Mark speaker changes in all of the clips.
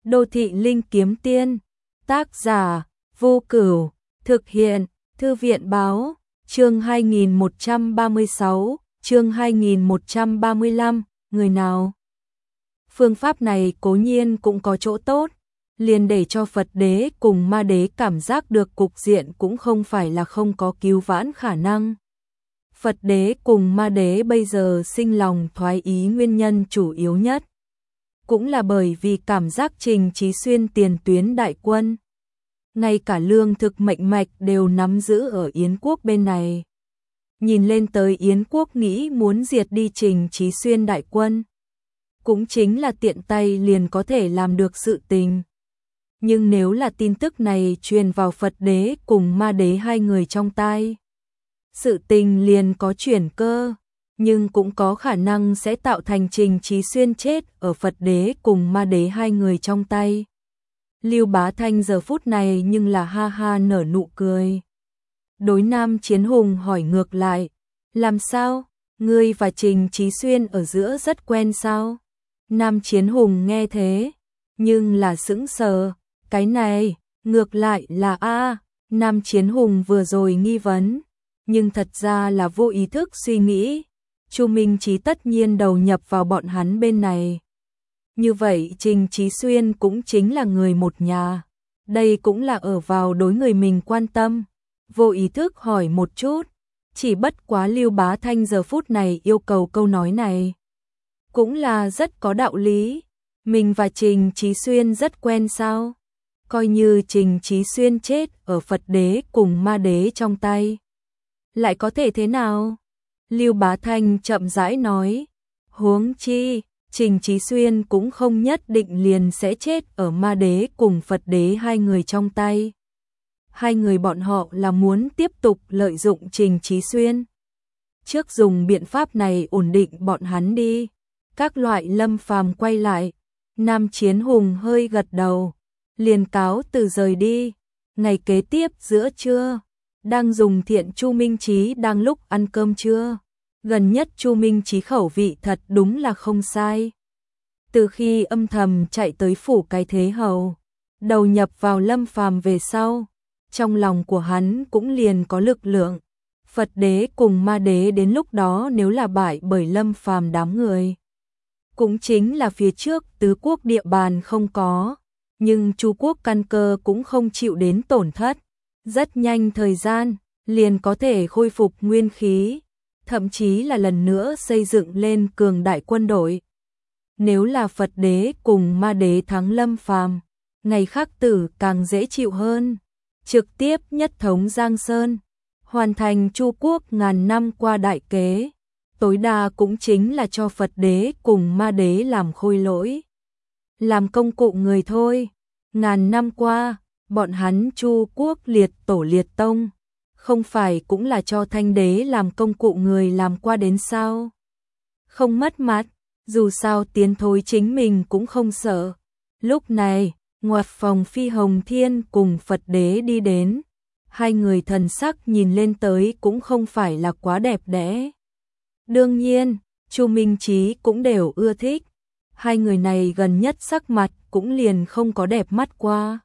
Speaker 1: Đô thị linh kiếm tiên, tác giả, Vô Cửu, thực hiện, Thư viện báo, chương 2136, chương 2135, người nào? Phương pháp này cố nhiên cũng có chỗ tốt, liền để cho Phật đế cùng ma đế cảm giác được cục diện cũng không phải là không có cứu vãn khả năng. Phật đế cùng ma đế bây giờ sinh lòng thoái ý nguyên nhân chủ yếu nhất cũng là bởi vì cảm giác Trình Chí Xuyên tiền tuyến đại quân, ngay cả lương thực mệnh mạch đều nắm giữ ở Yến quốc bên này. Nhìn lên tới Yến quốc nghĩ muốn diệt đi Trình Chí Xuyên đại quân, cũng chính là tiện tay liền có thể làm được sự tình. Nhưng nếu là tin tức này truyền vào Phật đế cùng ma đế hai người trong tai, sự tình liền có chuyển cơ, nhưng cũng có khả năng sẽ tạo thành Trình Chí Xuyên chết ở Phật đế cùng ma đế hai người trong tay. Lưu Bá Thanh giờ phút này nhưng là ha ha nở nụ cười. Đối Nam Chiến Hùng hỏi ngược lại, làm sao, ngươi và Trình Chí Xuyên ở giữa rất quen sao? Nam Chiến Hùng nghe thế, nhưng là sững sờ, cái này, ngược lại là Nam Chiến Hùng vừa rồi nghi vấn, nhưng thật ra là vô ý thức suy nghĩ, Chu Minh Chí tất nhiên đầu nhập vào bọn hắn bên này. Như vậy Trình Chí Xuyên cũng chính là người một nhà, đây cũng là ở vào đối người mình quan tâm, vô ý thức hỏi một chút, chỉ bất quá Lưu Bá Thanh giờ phút này yêu cầu câu nói này. Cũng là rất có đạo lý, mình và Trình Chí Xuyên rất quen sao, coi như Trình Chí Xuyên chết ở Phật đế cùng ma đế trong tay. Lại có thể thế nào? Lưu Bá Thanh chậm rãi nói, huống chi, Trình Chí Xuyên cũng không nhất định liền sẽ chết ở ma đế cùng Phật đế hai người trong tay. Hai người bọn họ là muốn tiếp tục lợi dụng Trình Chí Xuyên. Trước dùng biện pháp này ổn định bọn hắn đi. Các loại Lâm Phàm quay lại, Nam Chiến Hùng hơi gật đầu, liền cáo từ rời đi. Ngày kế tiếp giữa trưa, đang dùng thiện Chu Minh Chí đang lúc ăn cơm trưa. Gần nhất Chu Minh Chí khẩu vị thật đúng là không sai. Từ khi âm thầm chạy tới phủ cái thế hầu, đầu nhập vào Lâm Phàm về sau, trong lòng của hắn cũng liền có lực lượng. Phật đế cùng ma đế đến lúc đó nếu là bại bởi Lâm Phàm đám người, cũng chính là phía trước tứ quốc địa bàn không có, nhưng Chu quốc căn cơ cũng không chịu đến tổn thất. Rất nhanh thời gian, liền có thể khôi phục nguyên khí, thậm chí là lần nữa xây dựng lên cường đại quân đội. Nếu là Phật đế cùng ma đế thắng Lâm Phàm, ngày khắc tử càng dễ chịu hơn, trực tiếp nhất thống Giang Sơn, hoàn thành Chu quốc ngàn năm qua đại kế, tối đa cũng chính là cho Phật đế cùng ma đế làm khôi lỗi, làm công cụ người thôi. Ngàn năm qua, bọn hắn Chu quốc liệt tổ liệt tông, không phải cũng là cho Thanh đế làm công cụ người làm qua đến sao? Không mất mặt, dù sao tiến thối chính mình cũng không sợ. Lúc này, ngoặt phòng Phi Hồng Thiên cùng Phật đế đi đến, hai người thần sắc nhìn lên tới cũng không phải là quá đẹp đẽ. Đương nhiên, Chu Minh Chí cũng đều ưa thích, hai người này gần nhất sắc mặt cũng liền không có đẹp mắt qua.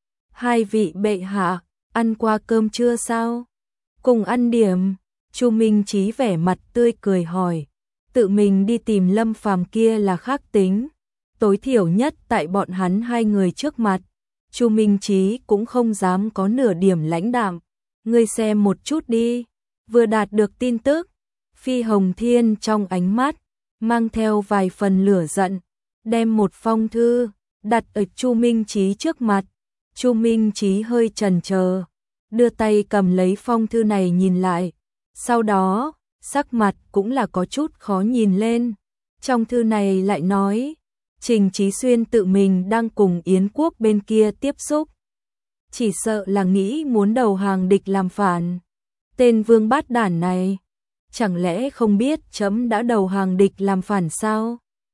Speaker 1: Hai vị bệ hạ, ăn qua cơm trưa sao? Cùng ăn điểm, Chu Minh Chí vẻ mặt tươi cười hỏi, tự mình đi tìm Lâm Phàm kia là khác tính, tối thiểu nhất tại bọn hắn hai người trước mặt, Chu Minh Chí cũng không dám có nửa điểm lãnh đạm. Ngươi xem một chút đi, vừa đạt được tin tức, Phi Hồng Thiên trong ánh mắt mang theo vài phần lửa giận, đem một phong thư đặt ở Chu Minh Chí trước mặt. Chu Minh Chí hơi chần chờ, đưa tay cầm lấy phong thư này nhìn lại, sau đó, sắc mặt cũng là có chút khó nhìn lên. Trong thư này lại nói, Trình Chí Xuyên tự mình đang cùng Yến quốc bên kia tiếp xúc, chỉ sợ là nghĩ muốn đầu hàng địch làm phản. Tên vương bát đản này, chẳng lẽ không biết chấm đã đầu hàng địch làm phản sao?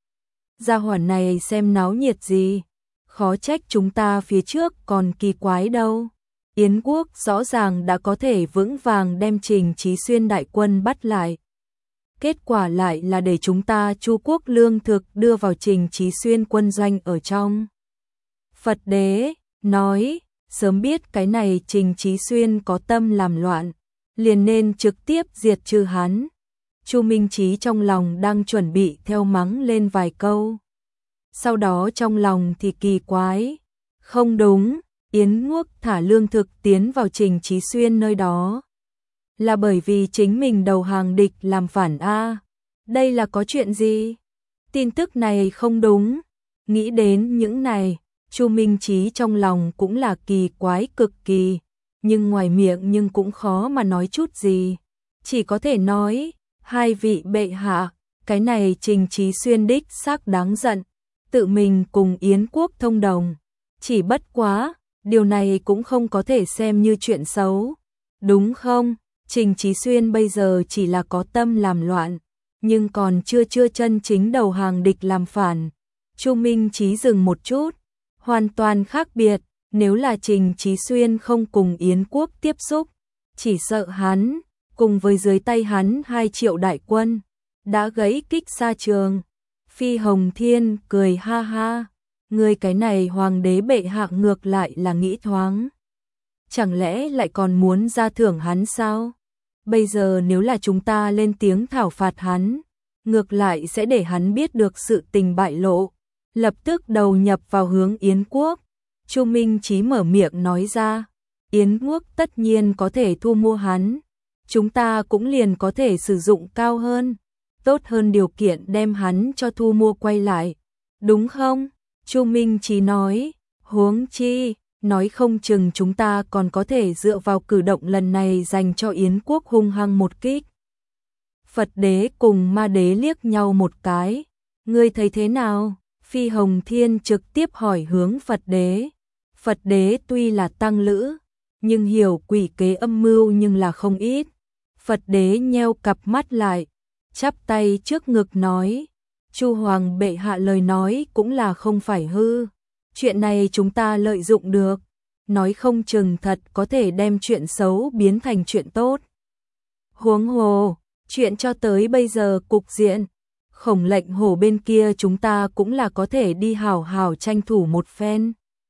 Speaker 1: Gia hỏa này xem náo nhiệt gì, khó trách chúng ta phía trước còn kỳ quái đâu. Yến quốc rõ ràng đã có thể vững vàng đem Trình Chí Xuyên đại quân bắt lại. Kết quả lại là để chúng ta Chu quốc lương thực đưa vào Trình Chí Xuyên quân doanh ở trong. Phật đế nói, sớm biết cái này Trình Chí Xuyên có tâm làm loạn, liền nên trực tiếp diệt trừ hắn. Chu Minh Chí trong lòng đang chuẩn bị theo mắng lên vài câu. Sau đó trong lòng thì kỳ quái, không đúng, Yến Nguốc thả lương thực tiến vào Trình Chí Xuyên nơi đó. Là bởi vì chính mình đầu hàng địch làm phản a. Đây là có chuyện gì? Tin tức này không đúng. Nghĩ đến những này, Chu Minh Chí trong lòng cũng là kỳ quái cực kỳ, nhưng ngoài miệng nhưng cũng khó mà nói chút gì. Chỉ có thể nói, hai vị bệ hạ, cái này Trình Chí Xuyên đích xác đáng giận, tự mình cùng Yến quốc thông đồng. Chỉ bất quá, điều này cũng không có thể xem như chuyện xấu. Đúng không? Trình Chí Xuyên bây giờ chỉ là có tâm làm loạn, nhưng còn chưa chân chính đầu hàng địch làm phản. Chu Minh Chí dừng một chút, hoàn toàn khác biệt, nếu là Trình Chí Xuyên không cùng Yến quốc tiếp xúc, chỉ sợ hắn, cùng với dưới tay hắn 2 triệu đại quân, đã gãy kích xa trường. Phi Hồng Thiên cười ha ha, người cái này hoàng đế bệ hạ ngược lại là nghĩ thoáng. Chẳng lẽ lại còn muốn ra thưởng hắn sao? Bây giờ nếu là chúng ta lên tiếng thảo phạt hắn, ngược lại sẽ để hắn biết được sự tình bại lộ, lập tức đầu nhập vào hướng Yến quốc. Chu Minh Chí mở miệng nói ra, Yến quốc tất nhiên có thể thu mua hắn, chúng ta cũng liền có thể sử dụng cao hơn, tốt hơn điều kiện đem hắn cho thu mua quay lại. Đúng không? Chu Minh Chí nói, huống chi, nói không chừng chúng ta còn có thể dựa vào cử động lần này dành cho Yến quốc hung hăng một kích. Phật đế cùng Ma đế liếc nhau một cái, ngươi thấy thế nào? Phi Hồng Thiên trực tiếp hỏi hướng Phật đế. Phật đế tuy là tăng lữ, nhưng hiểu quỷ kế âm mưu nhưng là không ít. Phật đế nheo cặp mắt lại, chắp tay trước ngực nói, Chu hoàng bệ hạ lời nói cũng là không phải hư. Chuyện này chúng ta lợi dụng được, nói không chừng thật có thể đem chuyện xấu biến thành chuyện tốt. Huống hồ, chuyện cho tới bây giờ cục diện, Khổng Lệnh Hổ bên kia chúng ta cũng là có thể đi hào hào tranh thủ một phen.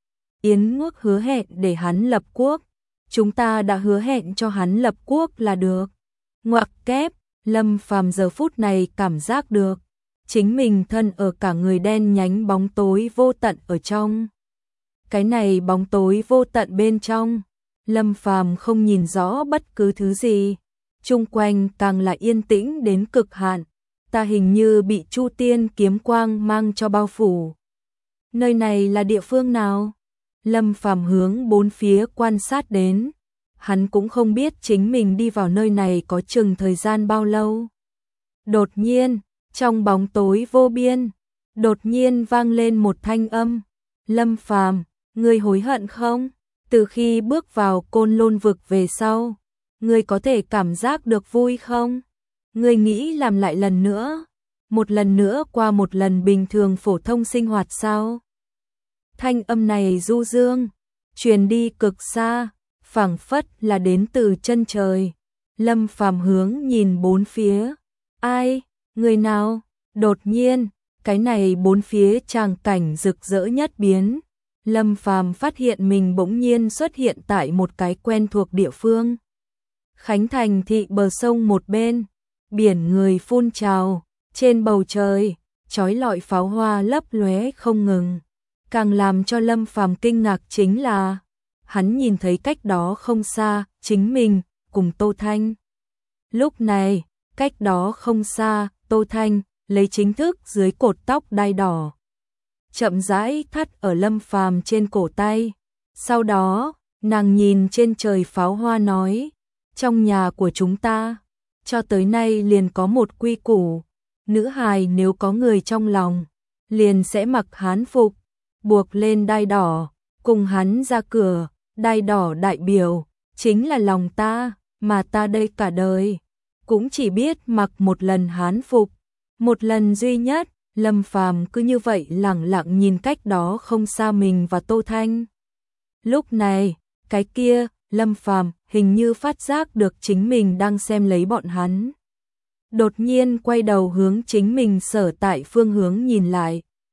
Speaker 1: Yến Nguốc hứa hẹn để hắn lập quốc, chúng ta đã hứa hẹn cho hắn lập quốc là được. Ngoặc kép, Lâm Phàm giờ phút này cảm giác được, chính mình thân ở cả người đen nhánh bóng tối vô tận ở trong. Cái này bóng tối vô tận bên trong, Lâm Phàm không nhìn rõ bất cứ thứ gì, chung quanh càng là yên tĩnh đến cực hạn, ta hình như bị Chu Tiên kiếm quang mang cho bao phủ. Nơi này là địa phương nào? Lâm Phàm hướng bốn phía quan sát đến, hắn cũng không biết chính mình đi vào nơi này có chừng thời gian bao lâu. Đột nhiên, trong bóng tối vô biên, đột nhiên vang lên một thanh âm, Lâm Phàm, ngươi hối hận không? Từ khi bước vào Côn Lôn vực về sau, ngươi có thể cảm giác được vui không? Ngươi nghĩ làm lại lần nữa, một lần nữa qua một lần bình thường phổ thông sinh hoạt sao? Thanh âm này du dương, truyền đi cực xa, phảng phất là đến từ chân trời. Lâm Phàm hướng nhìn bốn phía, ai, người nào? Đột nhiên, cái này bốn phía tràng cảnh rực rỡ nhất biến. Lâm Phàm phát hiện mình bỗng nhiên xuất hiện tại một cái quen thuộc địa phương. Khánh Thành thị bờ sông một bên, biển người phun trào, trên bầu trời, chói lọi pháo hoa lấp lóe không ngừng. Càng làm cho Lâm Phàm kinh ngạc chính là, hắn nhìn thấy cách đó không xa, chính mình, cùng Tô Thanh. Lúc này, cách đó không xa, Tô Thanh, lấy chính thức dưới cột tóc đai đỏ. Chậm rãi thắt ở Lâm Phàm trên cổ tay. Sau đó, nàng nhìn trên trời pháo hoa nói, trong nhà của chúng ta, cho tới nay liền có một quy củ, nữ hài nếu có người trong lòng, liền sẽ mặc hán phục, buộc lên đai đỏ, cùng hắn ra cửa, đai đỏ đại biểu, chính là lòng ta, mà ta đây cả đời, cũng chỉ biết mặc một lần hán phục, một lần duy nhất. Lâm Phàm cứ như vậy lẳng lặng nhìn cách đó không xa mình và Tô Thanh. Lúc này, cái kia, Lâm Phàm hình như phát giác được chính mình đang xem lấy bọn hắn. Đột nhiên quay đầu hướng chính mình sở tại phương hướng nhìn lại.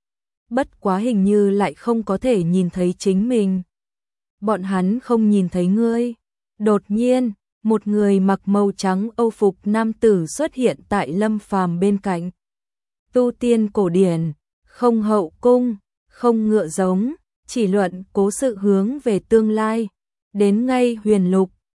Speaker 1: bất quá hình như lại không có thể nhìn thấy chính mình. Bọn hắn không nhìn thấy ngươi. Đột nhiên, một người mặc màu trắng âu phục nam tử xuất hiện tại Lâm Phàm bên cạnh. Tu tiên cổ điển, không hậu cung, không ngựa giống, chỉ luận cố sự hướng về tương lai. Đến ngay huyền lục,